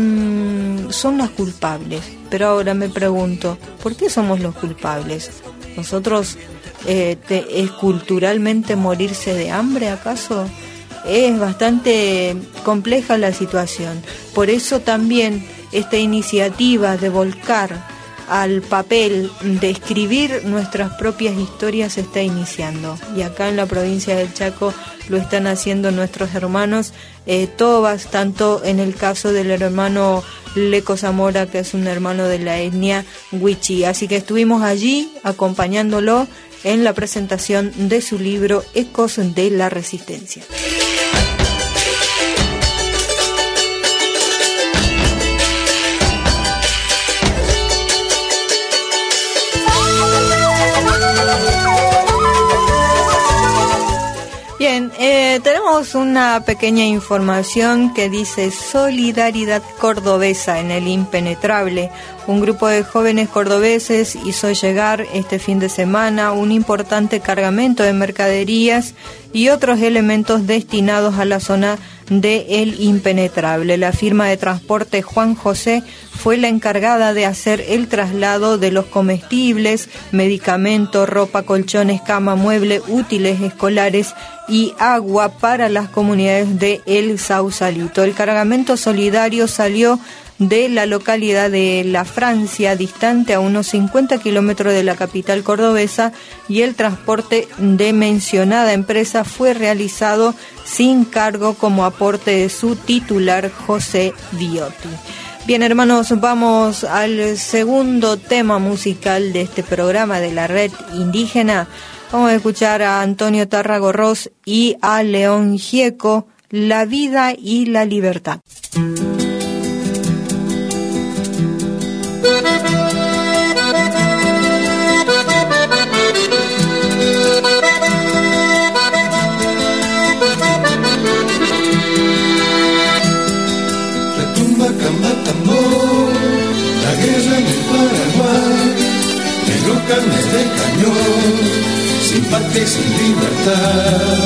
son las culpables. Pero ahora me pregunto, ¿por qué somos los culpables? ¿Nosotros eh, te, es culturalmente morirse de hambre, acaso? Es bastante compleja la situación. Por eso también esta iniciativa de volcar al papel, de escribir nuestras propias historias, se está iniciando. Y acá en la provincia del Chaco lo están haciendo nuestros hermanos eh, Tobas, tanto en el caso del hermano Leco Zamora, que es un hermano de la etnia Wichi. Así que estuvimos allí acompañándolo en la presentación de su libro Ecos de la Resistencia. Bien, eh, tenemos una pequeña información que dice Solidaridad Cordobesa en el Impenetrable. Un grupo de jóvenes cordobeses hizo llegar este fin de semana un importante cargamento de mercaderías y otros elementos destinados a la zona de El Impenetrable. La firma de transporte Juan José fue la encargada de hacer el traslado de los comestibles, medicamentos, ropa, colchones, cama, mueble, útiles escolares y agua para las comunidades de El Sausalito. El cargamento solidario salió de la localidad de La Francia, distante a unos cincuenta kilómetros de la capital cordobesa, y el transporte de mencionada empresa fue realizado sin cargo como aporte de su titular, José Viotti. Bien, hermanos, vamos al segundo tema musical de este programa de la Red Indígena. Vamos a escuchar a Antonio Tarragorros y a León Gieco, La vida y la libertad. Retumba camba tambor, la guerra en el Paraguay, negro carne de cañón, sin patria y sin libertad.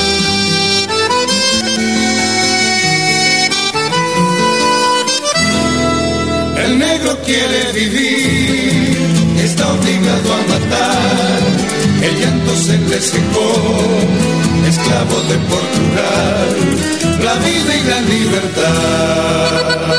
El negro quiere vivir, está obligado a matar, el llanto se le secó, esclavo de Portugal, la vida y la libertad.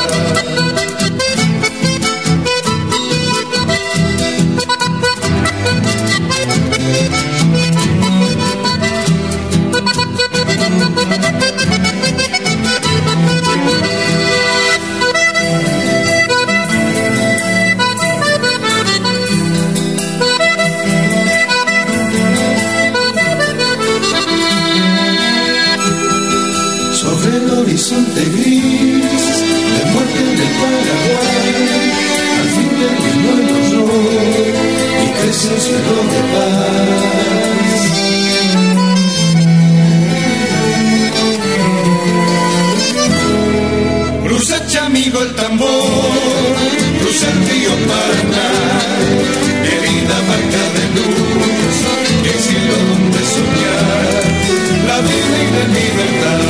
Horizonte gris, de muerte en el Paraguay, al fin terminó el horror y crece un cielo de paz. Cruza Chamigo el tambor, cruza el río Paraná, querida barca de luz, el cielo donde soñar, la vida y la libertad.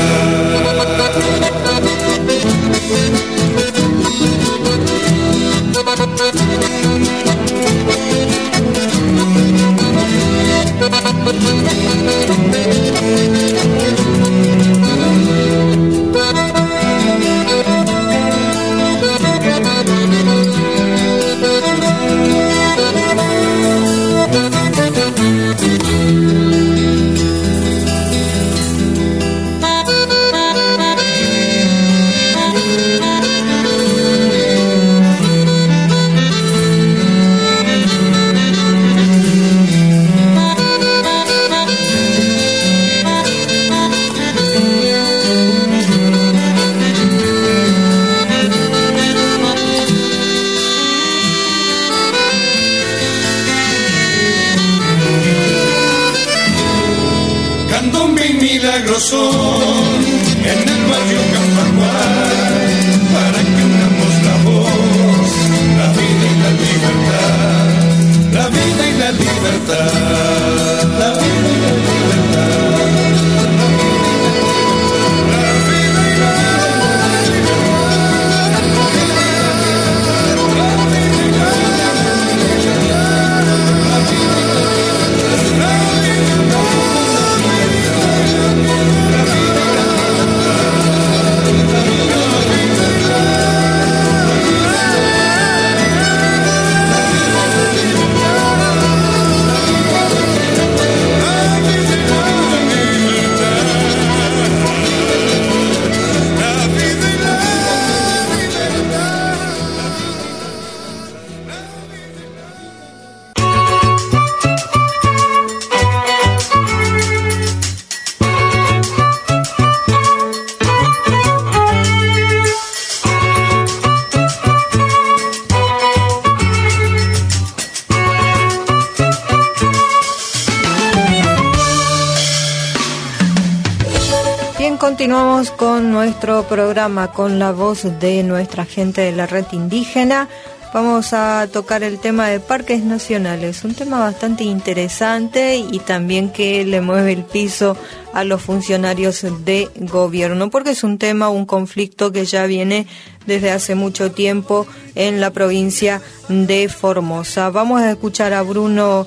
Son en el barrio Campaguay, para que unamos la voz, la vida y la libertad, la vida y la libertad, la vida y la libertad. Continuamos con nuestro programa, con la voz de nuestra gente de la Red Indígena. vamos a tocar el tema de parques nacionales, un tema bastante interesante y también que le mueve el piso a los funcionarios de gobierno, porque es un tema, un conflicto que ya viene desde hace mucho tiempo en la provincia de Formosa. Vamos a escuchar a Bruno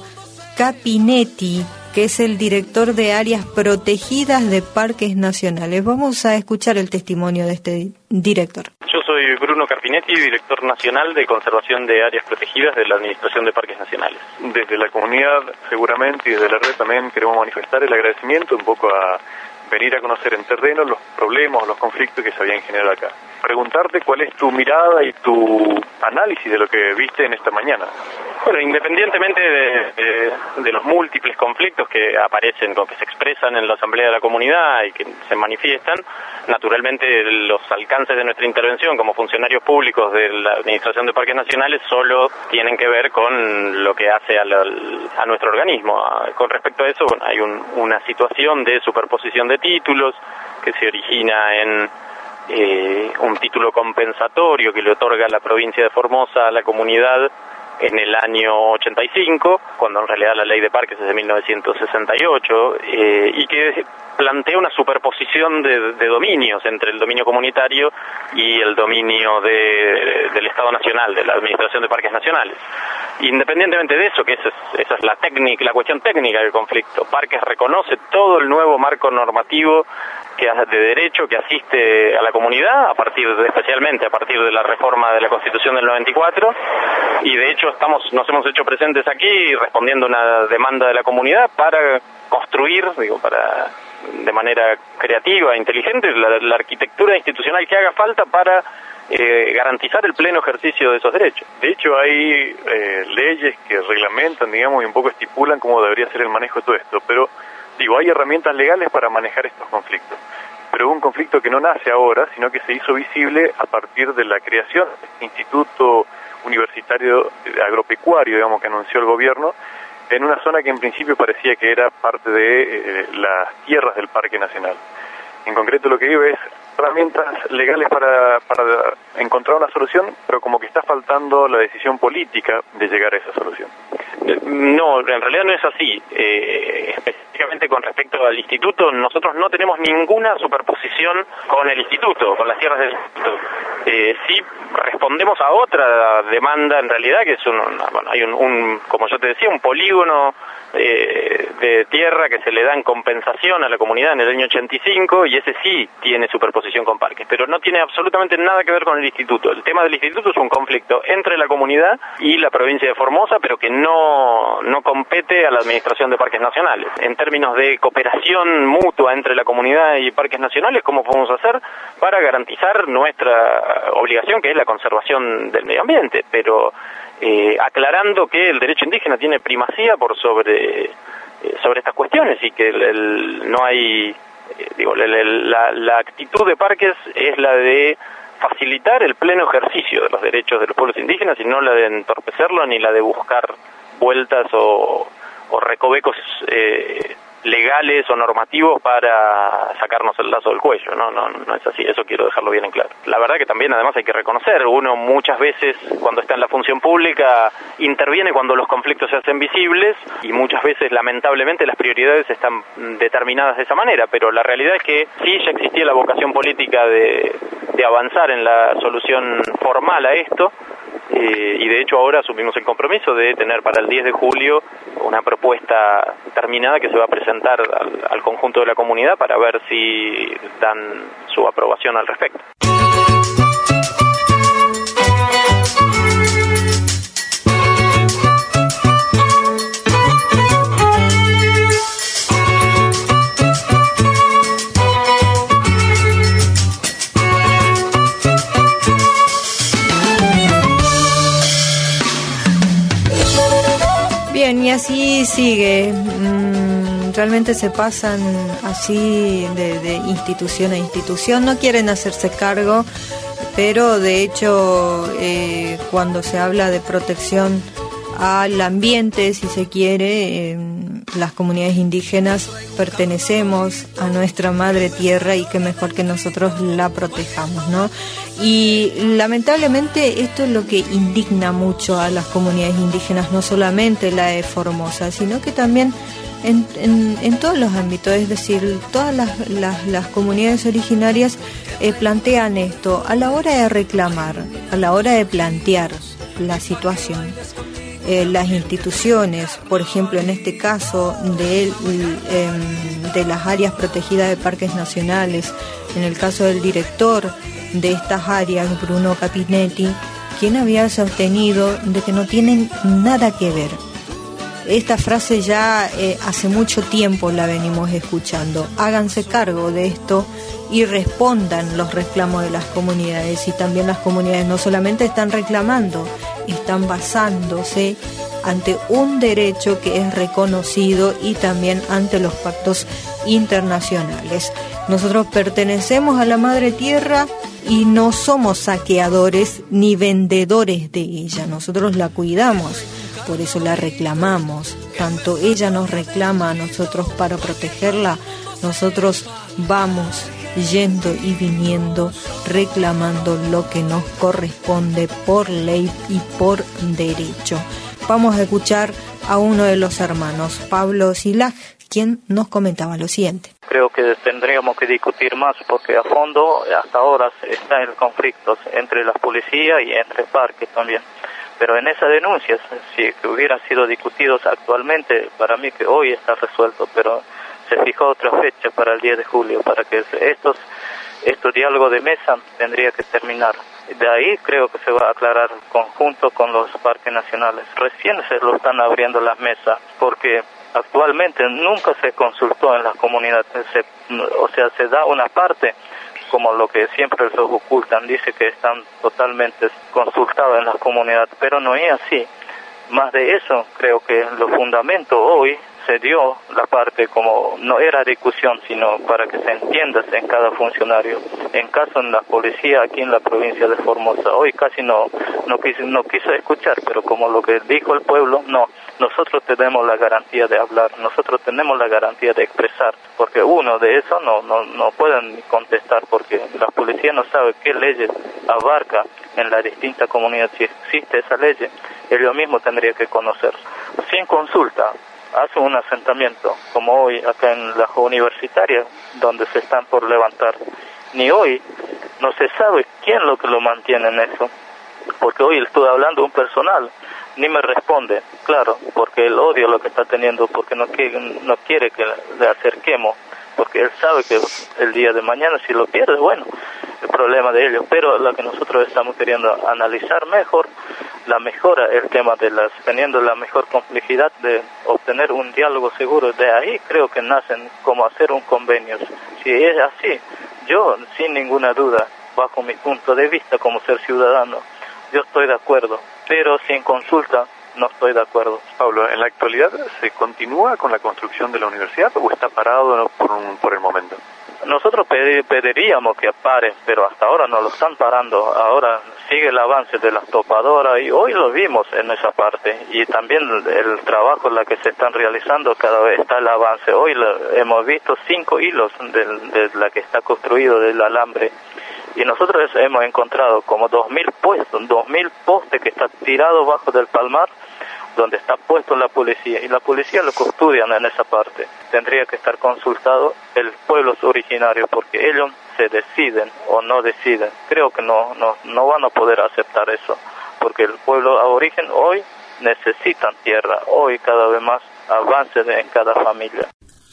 Capinetti, que es el director de áreas protegidas de parques nacionales. Vamos a escuchar el testimonio de este director. Yo soy Bruno Carpinetti, director nacional de conservación de áreas protegidas de la Administración de Parques Nacionales. Desde la comunidad, seguramente, y desde la red también queremos manifestar el agradecimiento un poco a venir a conocer en terreno los problemas, los conflictos que se habían generado acá. Preguntarte cuál es tu mirada y tu análisis de lo que viste en esta mañana. Bueno, independientemente de, de, de los múltiples conflictos que aparecen, que se expresan en la Asamblea de la Comunidad y que se manifiestan, naturalmente los alcances de nuestra intervención como funcionarios públicos de la Administración de Parques Nacionales solo tienen que ver con lo que hace a, la, a nuestro organismo. Con respecto a eso, bueno, hay un, una situación de superposición de títulos que se origina en eh, un título compensatorio que le otorga la provincia de Formosa a la comunidad en el año ochenta y cinco, cuando en realidad la ley de parques es de mil novecientos sesenta y ocho, eh, y que plantea una superposición de, de dominios entre el dominio comunitario y el dominio de, del Estado Nacional, de la Administración de Parques Nacionales. Independientemente de eso, que esa es, esa es la técnica, la cuestión técnica del conflicto, Parques reconoce todo el nuevo marco normativo que de derecho que asiste a la comunidad, a partir de, especialmente a partir de la reforma de la Constitución del noventa y cuatro, y de hecho estamos nos hemos hecho presentes aquí respondiendo a una demanda de la comunidad para construir, digo, para de manera creativa, inteligente, la, la arquitectura institucional que haga falta para eh, garantizar el pleno ejercicio de esos derechos. De hecho, hay eh, leyes que reglamentan, digamos, y un poco estipulan cómo debería ser el manejo de todo esto, pero digo, hay herramientas legales para manejar estos conflictos, pero un conflicto que no nace ahora, sino que se hizo visible a partir de la creación del Instituto Universitario Agropecuario, digamos, que anunció el gobierno, en una zona que en principio parecía que era parte de eh, las tierras del Parque Nacional. En concreto lo que digo es herramientas legales para, para encontrar una solución, pero como que está faltando la decisión política de llegar a esa solución. No, en realidad no es así. Eh, específicamente con respecto al instituto, nosotros no tenemos ninguna superposición con el instituto, con las tierras del instituto. Eh, sí respondemos a otra demanda en realidad, que es un, bueno, hay un, un, como yo te decía, un polígono eh, de tierra que se le da en compensación a la comunidad en el año ochenta y cinco, y ese sí tiene superposición con parques, pero no tiene absolutamente nada que ver con el instituto. El tema del instituto es un conflicto entre la comunidad y la provincia de Formosa, pero que no, no compete a la Administración de Parques Nacionales. En términos de cooperación mutua entre la comunidad y parques nacionales, ¿cómo podemos hacer para garantizar nuestra obligación, que es la conservación del medio ambiente? Pero eh, aclarando que el derecho indígena tiene primacía por sobre, eh, sobre estas cuestiones y que el, el, no hay, eh, digo, la, la, la actitud de parques es la de facilitar el pleno ejercicio de los derechos de los pueblos indígenas y no la de entorpecerlo ni la de buscar vueltas o, o recovecos eh, legales o normativos para sacarnos el lazo del cuello. No, no, no es así, eso quiero dejarlo bien en claro. La verdad que también además hay que reconocer, uno muchas veces cuando está en la función pública interviene cuando los conflictos se hacen visibles y muchas veces lamentablemente las prioridades están determinadas de esa manera, pero la realidad es que sí ya existía la vocación política de, de avanzar en la solución formal a esto. Eh, y de hecho ahora asumimos el compromiso de tener para el diez de julio una propuesta terminada que se va a presentar al, al conjunto de la comunidad para ver si dan su aprobación al respecto. Bien, y así sigue. Mm, realmente se pasan así de, de institución a institución. No quieren hacerse cargo, pero de hecho eh, cuando se habla de protección al ambiente, si se quiere, eh, las comunidades indígenas pertenecemos a nuestra madre tierra y que mejor que nosotros la protejamos, ¿no? Y lamentablemente esto es lo que indigna mucho a las comunidades indígenas, no solamente la de Formosa, sino que también en, en, en todos los ámbitos, es decir, todas las, las, las comunidades originarias eh, plantean esto a la hora de reclamar, a la hora de plantear la situación. Eh, las instituciones, por ejemplo, en este caso de, eh, de las áreas protegidas de parques nacionales, en el caso del director de estas áreas, Bruno Capinetti, quien había sostenido de que no tienen nada que ver. Esta frase ya eh, hace mucho tiempo la venimos escuchando. Háganse cargo de esto y respondan los reclamos de las comunidades. Y también las comunidades no solamente están reclamando, están basándose ante un derecho que es reconocido y también ante los pactos internacionales. Nosotros pertenecemos a la madre tierra y no somos saqueadores ni vendedores de ella. Nosotros la cuidamos, por eso la reclamamos. Tanto ella nos reclama a nosotros para protegerla, nosotros vamos yendo y viniendo reclamando lo que nos corresponde por ley y por derecho. Vamos a escuchar a uno de los hermanos, Pablo Silaj, quien nos comentaba lo siguiente. Creo que tendríamos que discutir más porque a fondo hasta ahora está el conflicto entre las policías y entre parques también. Pero en esas denuncias, si que hubieran sido discutidos actualmente, para mí que hoy está resuelto, pero se fijó otra fecha para el diez de julio, para que estos, estos diálogos de mesa tendría que terminar. De ahí creo que se va a aclarar conjunto con los parques nacionales. Recién se lo están abriendo las mesas, porque actualmente nunca se consultó en las comunidades, se, o sea, se da una parte, como lo que siempre los ocultan, dice que están totalmente consultados en las comunidades, pero no es así. Más de eso, creo que lo fundamento hoy se dio la parte como no era discusión, sino para que se entienda en cada funcionario. En caso en la policía aquí en la provincia de Formosa, hoy casi no no quiso, no quiso escuchar, pero como lo que dijo el pueblo, no, nosotros tenemos la garantía de hablar, nosotros tenemos la garantía de expresar, porque uno de eso no no no pueden contestar, porque la policía no sabe qué leyes abarca en la distinta comunidad. Si existe esa ley, ellos mismos tendrían que conocer. Sin consulta, hace un asentamiento, como hoy acá en la universitaria, donde se están por levantar. Ni hoy no se sabe quién lo que lo mantiene en eso, porque hoy estoy hablando de un personal, ni me responde, claro, porque el odio lo que está teniendo, porque no quiere, no quiere que le acerquemos, porque él sabe que el día de mañana si lo pierde, bueno, el problema de ellos, pero lo que nosotros estamos queriendo analizar mejor, la mejora, el tema de las, teniendo la mejor complejidad de obtener un diálogo seguro, de ahí creo que nacen como hacer un convenio. Si es así, yo sin ninguna duda, bajo mi punto de vista como ser ciudadano, yo estoy de acuerdo, pero sin consulta no estoy de acuerdo. Pablo, ¿en la actualidad se continúa con la construcción de la universidad o está parado por, un, por el momento? Nosotros pediríamos que pare, pero hasta ahora no lo están parando. Ahora sigue el avance de las topadoras y hoy lo vimos en esa parte. Y también el trabajo en la que se están realizando, cada vez está el avance. Hoy lo, hemos visto cinco hilos de, de la que está construido del alambre. Y nosotros hemos encontrado como dos mil puestos, dos mil postes que están tirados bajo del palmar, donde está puesto la policía, y la policía lo custodian en esa parte. Tendría que estar consultado el pueblo originario, porque ellos se deciden o no deciden. Creo que no, no, no van a poder aceptar eso, porque el pueblo aborigen hoy necesitan tierra, hoy cada vez más avance en cada familia.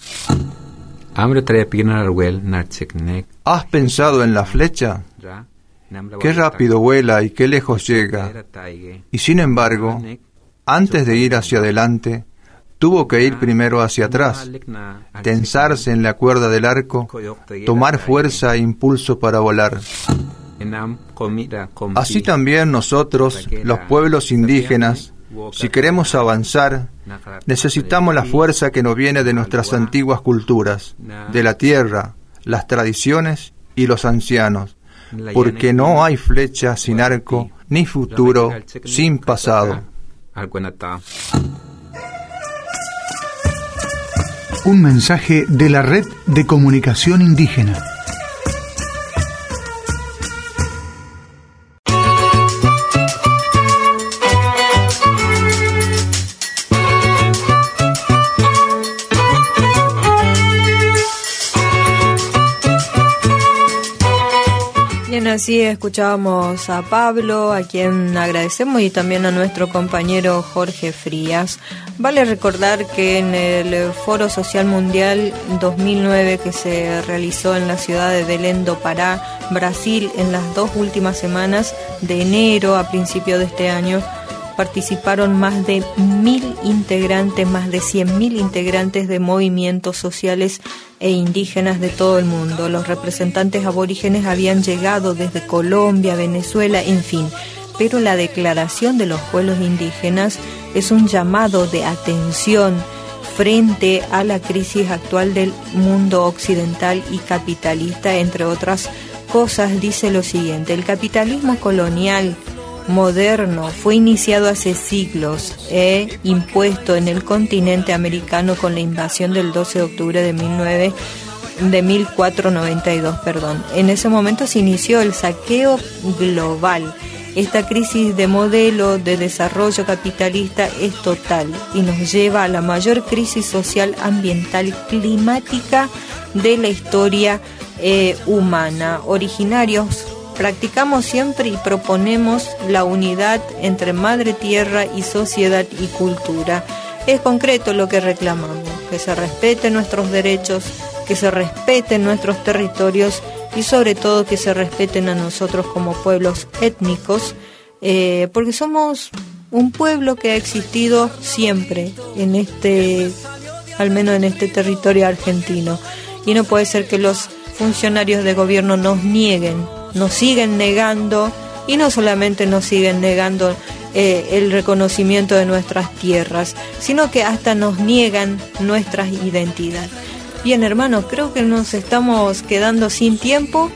¿Has pensado en la flecha? Qué rápido vuela y qué lejos llega. Y sin embargo, antes de ir hacia adelante, tuvo que ir primero hacia atrás, tensarse en la cuerda del arco, tomar fuerza e impulso para volar. Así también nosotros, los pueblos indígenas, si queremos avanzar, necesitamos la fuerza que nos viene de nuestras antiguas culturas, de la tierra, las tradiciones y los ancianos, porque no hay flecha sin arco, ni futuro sin pasado. Un mensaje de la Red de Comunicación Indígena. Así escuchábamos a Pablo, a quien agradecemos, y también a nuestro compañero Jorge Frías. Vale recordar que en el Foro Social Mundial dos mil nueve, que se realizó en la ciudad de Belém do Pará, Brasil, en las dos últimas semanas de enero a principio de este año, participaron más de mil integrantes, más de cien mil integrantes de movimientos sociales e indígenas de todo el mundo. Los representantes aborígenes habían llegado desde Colombia, Venezuela, en fin. Pero la Declaración de los Pueblos Indígenas es un llamado de atención frente a la crisis actual del mundo occidental y capitalista, entre otras cosas. Dice lo siguiente: el capitalismo colonial moderno fue iniciado hace siglos e impuesto en el continente americano con la invasión del doce de octubre de mil cuatrocientos noventa y dos. Perdón. En ese momento se inició el saqueo global. Esta crisis de modelo de desarrollo capitalista es total y nos lleva a la mayor crisis social, ambiental, climática de la historia eh, humana. Originarios practicamos siempre y proponemos la unidad entre madre tierra y sociedad y cultura. Es concreto lo que reclamamos: que se respeten nuestros derechos, que se respeten nuestros territorios y sobre todo que se respeten a nosotros como pueblos étnicos, eh, porque somos un pueblo que ha existido siempre en este, al menos en este territorio argentino, y no puede ser que los funcionarios de gobierno nos nieguen, nos siguen negando, y no solamente nos siguen negando eh, el reconocimiento de nuestras tierras, sino que hasta nos niegan nuestra identidad. Bien, hermanos, creo que nos estamos quedando sin tiempo.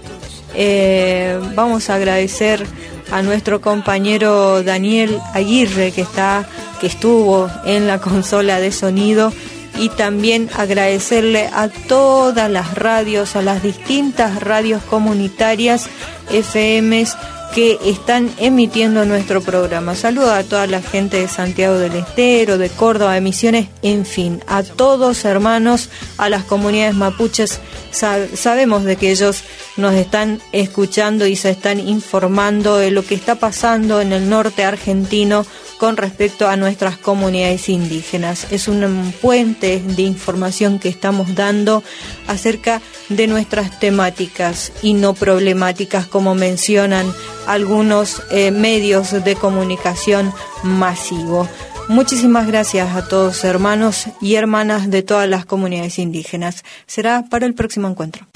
Eh, vamos a agradecer a nuestro compañero Daniel Aguirre, que está, que estuvo en la consola de sonido, y también agradecerle a todas las radios, a las distintas radios comunitarias F Ms que están emitiendo nuestro programa. Saludos a toda la gente de Santiago del Estero, de Córdoba, de Misiones, en fin, a todos, hermanos, a las comunidades mapuches. Sab- sabemos de que ellos nos están escuchando y se están informando de lo que está pasando en el norte argentino con respecto a nuestras comunidades indígenas. Es un puente de información que estamos dando acerca de nuestras temáticas y no problemáticas, como mencionan algunos eh, medios de comunicación masivo. Muchísimas gracias a todos, hermanos y hermanas de todas las comunidades indígenas. Será para el próximo encuentro.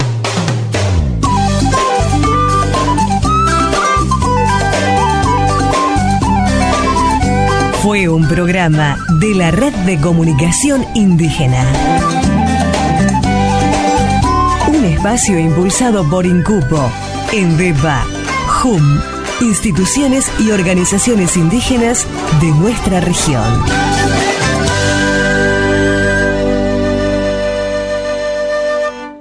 Fue un programa de la Red de Comunicación Indígena. Un espacio impulsado por INCUPO, ENDEPA, J U M, instituciones y organizaciones indígenas de nuestra región.